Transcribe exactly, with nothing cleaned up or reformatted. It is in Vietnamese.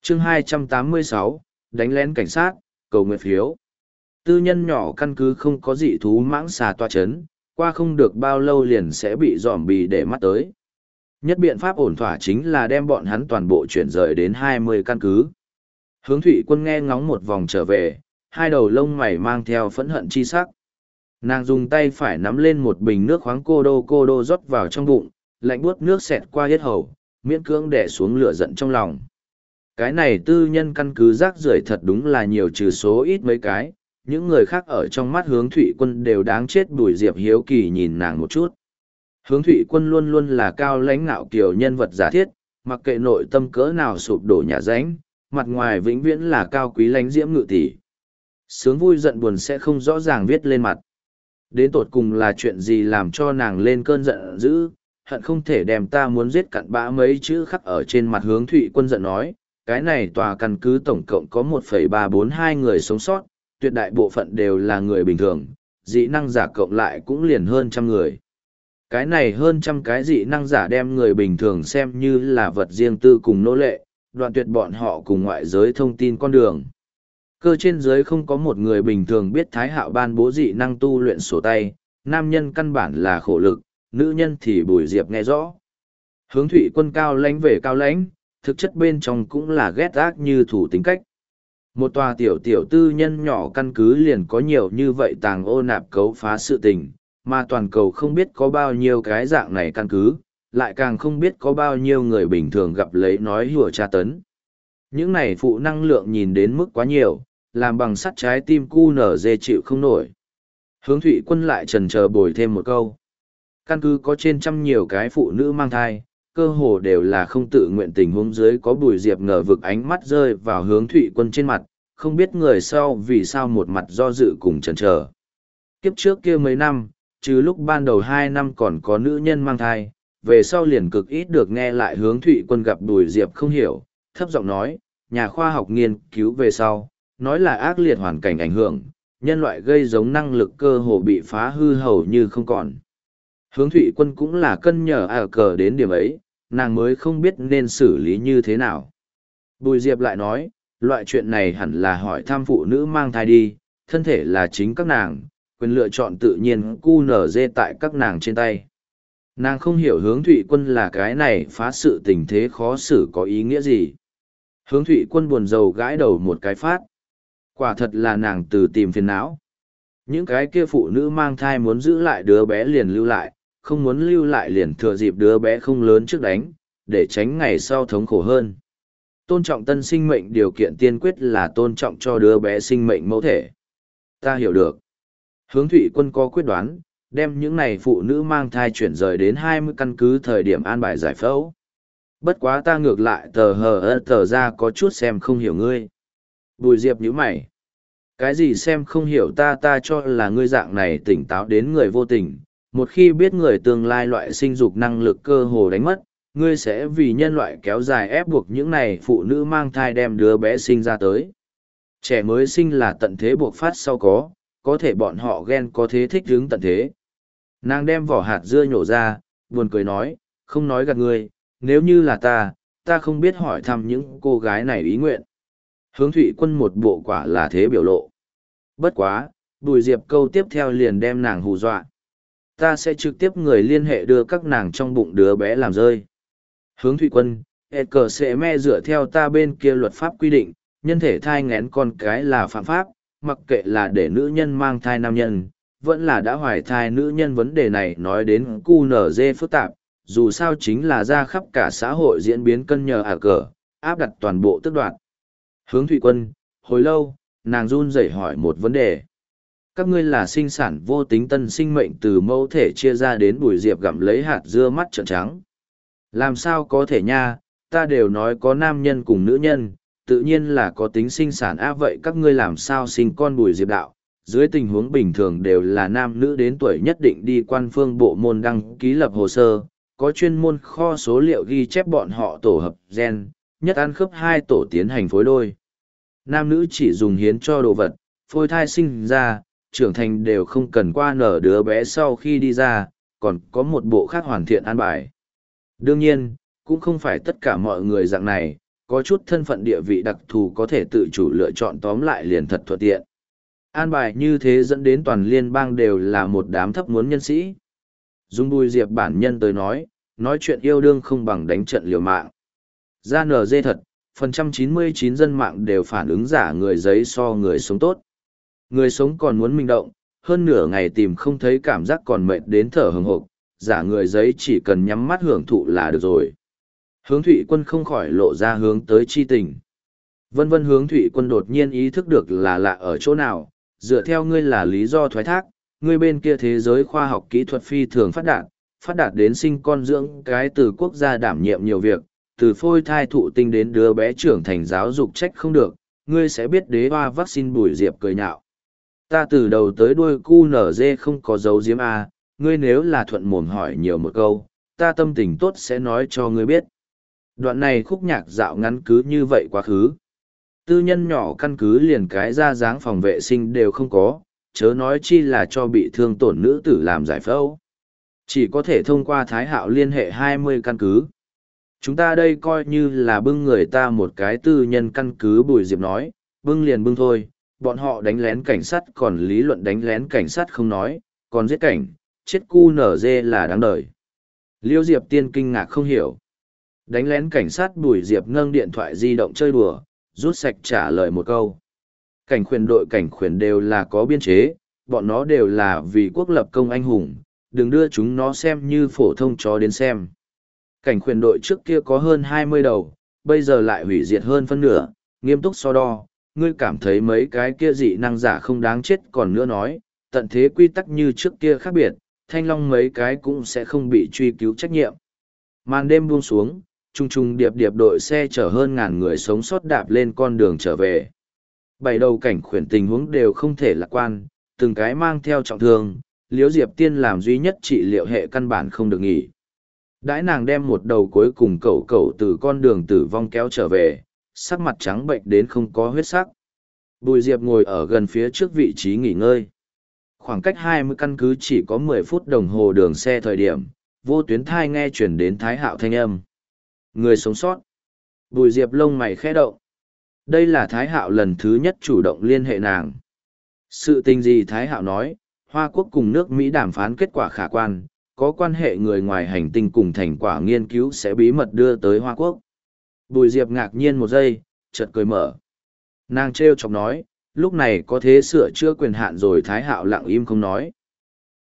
chương hai trăm tám mươi sáu, đánh lén cảnh sát, cầu nguyện phiếu. Tư nhân nhỏ căn cứ không có dị thú mãng xà toa chấn, qua không được bao lâu liền sẽ bị dòm bì để mắt tới. Nhất biện pháp ổn thỏa chính là đem bọn hắn toàn bộ chuyển rời đến hai mươi căn cứ. Hướng Thụy Quân nghe ngóng một vòng trở về, hai đầu lông mày mang theo phẫn hận chi sắc. Nàng dùng tay phải nắm lên một bình nước khoáng cô đô cô đô rót vào trong bụng, lạnh buốt nước xẹt qua hết hầu, miễn cưỡng đè xuống lửa giận trong lòng. Cái này tư nhân căn cứ rác rưởi thật đúng là nhiều trừ số ít mấy cái, những người khác ở trong mắt Hướng Thụy Quân đều đáng chết. Bùi Diệp hiếu kỳ nhìn nàng một chút. Hướng Thụy Quân luôn luôn là cao lãnh ngạo kiều nhân vật giả thiết, mặc kệ nội tâm cỡ nào sụp đổ nhà ránh, mặt ngoài vĩnh viễn là cao quý lãnh diễm ngự tỷ. Sướng vui giận buồn sẽ không rõ ràng viết lên mặt. Đến tột cùng là chuyện gì làm cho nàng lên cơn giận dữ, hận không thể đem ta muốn giết cặn bã mấy chữ khắc ở trên mặt. Hướng Thụy Quân giận nói, cái này tòa căn cứ tổng cộng có một phẩy ba bốn hai người sống sót, tuyệt đại bộ phận đều là người bình thường, dị năng giả cộng lại cũng liền hơn trăm người. Cái này hơn trăm cái dị năng giả đem người bình thường xem như là vật riêng tư cùng nô lệ, đoạn tuyệt bọn họ cùng ngoại giới thông tin con đường. Cơ trên giới không có một người bình thường biết Thái Hạo ban bố dị năng tu luyện sổ tay, nam nhân căn bản là khổ lực, nữ nhân thì Bùi Diệp nghe rõ. Hướng Thụy Quân cao lãnh về cao lãnh, thực chất bên trong cũng là ghét ác như thủ tính cách. Một tòa tiểu tiểu tư nhân nhỏ căn cứ liền có nhiều như vậy tàng ô nạp cấu phá sự tình, mà toàn cầu không biết có bao nhiêu cái dạng này căn cứ, lại càng không biết có bao nhiêu người bình thường gặp lấy nói hùa tra tấn. Những này phụ năng lượng nhìn đến mức quá nhiều, làm bằng sắt trái tim cu nở dê chịu không nổi. Hướng Thụy Quân lại trần chờ bồi thêm một câu. Căn cứ có trên trăm nhiều cái phụ nữ mang thai, cơ hồ đều là không tự nguyện. Tình huống dưới có Bùi Diệp ngờ vực ánh mắt rơi vào Hướng Thụy Quân trên mặt, không biết người sau vì sao một mặt do dự cùng chần chờ. Kiếp trước kia mấy năm, trừ lúc ban đầu hai năm còn có nữ nhân mang thai, về sau liền cực ít được nghe lại Hướng Thụy Quân gặp Bùi Diệp không hiểu, thấp giọng nói, nhà khoa học nghiên cứu về sau, nói là ác liệt hoàn cảnh ảnh hưởng, nhân loại gây giống năng lực cơ hồ bị phá hư hầu như không còn. Hướng Thụy Quân cũng là cân nhờ à cờ đến điểm ấy, nàng mới không biết nên xử lý như thế nào. Bùi Diệp lại nói, loại chuyện này hẳn là hỏi thăm phụ nữ mang thai đi, thân thể là chính các nàng, quyền lựa chọn tự nhiên cu nở dê tại các nàng trên tay. Nàng không hiểu Hướng Thụy Quân là cái này phá sự tình thế khó xử có ý nghĩa gì. Hướng Thụy Quân buồn rầu gãi đầu một cái phát. Quả thật là nàng từ tìm phiền não. Những cái kia phụ nữ mang thai muốn giữ lại đứa bé liền lưu lại, không muốn lưu lại liền thừa dịp đứa bé không lớn trước đánh, để tránh ngày sau thống khổ hơn. Tôn trọng tân sinh mệnh điều kiện tiên quyết là tôn trọng cho đứa bé sinh mệnh mẫu thể. Ta hiểu được. Hướng Thụy Quân có quyết đoán, đem những này phụ nữ mang thai chuyển rời đến hai mươi căn cứ thời điểm an bài giải phẫu. Bất quá ta ngược lại tờ hờ ơ tờ ra có chút xem không hiểu ngươi. Bùi Diệp nhíu mày. Cái gì xem không hiểu ta ta cho là ngươi dạng này tỉnh táo đến người vô tình. Một khi biết người tương lai loại sinh dục năng lực cơ hồ đánh mất, ngươi sẽ vì nhân loại kéo dài ép buộc những này phụ nữ mang thai đem đứa bé sinh ra tới. Trẻ mới sinh là tận thế buộc phát sau có, có thể bọn họ ghen có thế thích hướng tận thế. Nàng đem vỏ hạt dưa nhổ ra, buồn cười nói, không nói gạt ngươi, nếu như là ta, ta không biết hỏi thăm những cô gái này ý nguyện. Hướng Thụy Quân một bộ quả là thế biểu lộ. Bất quá, Bùi Diệp câu tiếp theo liền đem nàng hù dọa. Ta sẽ trực tiếp người liên hệ đưa các nàng trong bụng đứa bé làm rơi. Hướng Thụy Quân, hệ cờ sẽ me dựa theo ta bên kia luật pháp quy định, nhân thể thai nghén con cái là phạm pháp, mặc kệ là để nữ nhân mang thai nam nhân, vẫn là đã hoài thai nữ nhân. Vấn đề này nói đến cu nở dê phức tạp, dù sao chính là ra khắp cả xã hội diễn biến cân nhờ à cờ, áp đặt toàn bộ tức đoạn. Hướng Thụy Quân, hồi lâu, nàng run rẩy hỏi một vấn đề. Các ngươi là sinh sản vô tính tân sinh mệnh từ mẫu thể chia ra đến. Bùi Diệp gặm lấy hạt dưa mắt trợn trắng. Làm sao có thể nha, ta đều nói có nam nhân cùng nữ nhân, tự nhiên là có tính sinh sản á. Vậy các ngươi làm sao sinh con? Bùi Diệp đạo, dưới tình huống bình thường đều là nam nữ đến tuổi nhất định đi quan phương bộ môn đăng ký lập hồ sơ, có chuyên môn kho số liệu ghi chép bọn họ tổ hợp gen, nhất ăn khớp hai tổ tiến hành phối đôi. Nam nữ chỉ dùng hiến cho đồ vật, phôi thai sinh ra, trưởng thành đều không cần qua nở đứa bé sau khi đi ra, còn có một bộ khác hoàn thiện an bài. Đương nhiên, cũng không phải tất cả mọi người dạng này, có chút thân phận địa vị đặc thù có thể tự chủ lựa chọn tóm lại liền thật thuận tiện. An bài như thế dẫn đến toàn liên bang đều là một đám thấp muốn nhân sĩ. Dung Bùi Diệp bản nhân tới nói, nói chuyện yêu đương không bằng đánh trận liều mạng. Ra nở dê thật, phần trăm chín mươi chín dân mạng đều phản ứng giả người giấy so người sống tốt. Người sống còn muốn minh động, hơn nửa ngày tìm không thấy cảm giác còn mệt đến thở hừng hộp, giả người giấy chỉ cần nhắm mắt hưởng thụ là được rồi. Hướng Thụy Quân không khỏi lộ ra hướng tới chi tình. Vân vân Hướng Thụy Quân đột nhiên ý thức được là lạ ở chỗ nào, dựa theo ngươi là lý do thoái thác, ngươi bên kia thế giới khoa học kỹ thuật phi thường phát đạt, phát đạt đến sinh con dưỡng cái từ quốc gia đảm nhiệm nhiều việc, từ phôi thai thụ tinh đến đứa bé trưởng thành giáo dục trách không được, ngươi sẽ biết đế hoa vaccine Bùi Diệp cười nhạo. Ta từ đầu tới đuôi cu nở dê không có dấu diếm A, ngươi nếu là thuận mồm hỏi nhiều một câu, ta tâm tình tốt sẽ nói cho ngươi biết. Đoạn này khúc nhạc dạo ngắn cứ như vậy quá khứ. Tư nhân nhỏ căn cứ liền cái ra dáng phòng vệ sinh đều không có, chớ nói chi là cho bị thương tổn nữ tử làm giải phẫu. Chỉ có thể thông qua Thái Hạo liên hệ hai mươi căn cứ. Chúng ta đây coi như là bưng người ta một cái tư nhân căn cứ. Bùi Diệp nói, bưng liền bưng thôi, bọn họ đánh lén cảnh sát còn lý luận đánh lén cảnh sát không nói, còn giết cảnh, chết cu nở dê là đáng đời. Liêu Diệp tiên kinh ngạc không hiểu. Đánh lén cảnh sát. Bùi Diệp nâng điện thoại di động chơi đùa, rút sạch trả lời một câu. Cảnh khuyển đội cảnh khuyển đều là có biên chế, bọn nó đều là vì quốc lập công anh hùng, đừng đưa chúng nó xem như phổ thông chó đến xem. Cảnh khuyển đội trước kia có hơn hai mươi đầu, bây giờ lại hủy diệt hơn phân nửa, nghiêm túc so đo, ngươi cảm thấy mấy cái kia dị năng giả không đáng chết còn nữa nói, tận thế quy tắc như trước kia khác biệt, thanh long mấy cái cũng sẽ không bị truy cứu trách nhiệm. Màn đêm buông xuống, trung trung điệp điệp đội xe chở hơn ngàn người sống sót đạp lên con đường trở về. Bảy đầu cảnh khuyển tình huống đều không thể lạc quan, từng cái mang theo trọng thương, Liễu Diệp Tiên làm duy nhất trị liệu hệ căn bản không được nghỉ. Đãi nàng đem một đầu cuối cùng cẩu cẩu từ con đường tử vong kéo trở về, sắc mặt trắng bệnh đến không có huyết sắc. Bùi Diệp ngồi ở gần phía trước vị trí nghỉ ngơi. Khoảng cách hai mươi căn cứ chỉ có mười phút đồng hồ đường xe thời điểm, vô tuyến thai nghe chuyển đến Thái Hạo thanh âm. Người sống sót. Bùi Diệp lông mày khẽ động. Đây là Thái Hạo lần thứ nhất chủ động liên hệ nàng. Sự tình gì Thái Hạo nói, Hoa Quốc cùng nước Mỹ đàm phán kết quả khả quan, có quan hệ người ngoài hành tinh cùng thành quả nghiên cứu sẽ bí mật đưa tới Hoa Quốc. Bùi Diệp ngạc nhiên một giây, chợt cười mở. Nàng trêu chọc nói, lúc này có thế sửa chữa quyền hạn rồi. Thái Hạo lặng im không nói.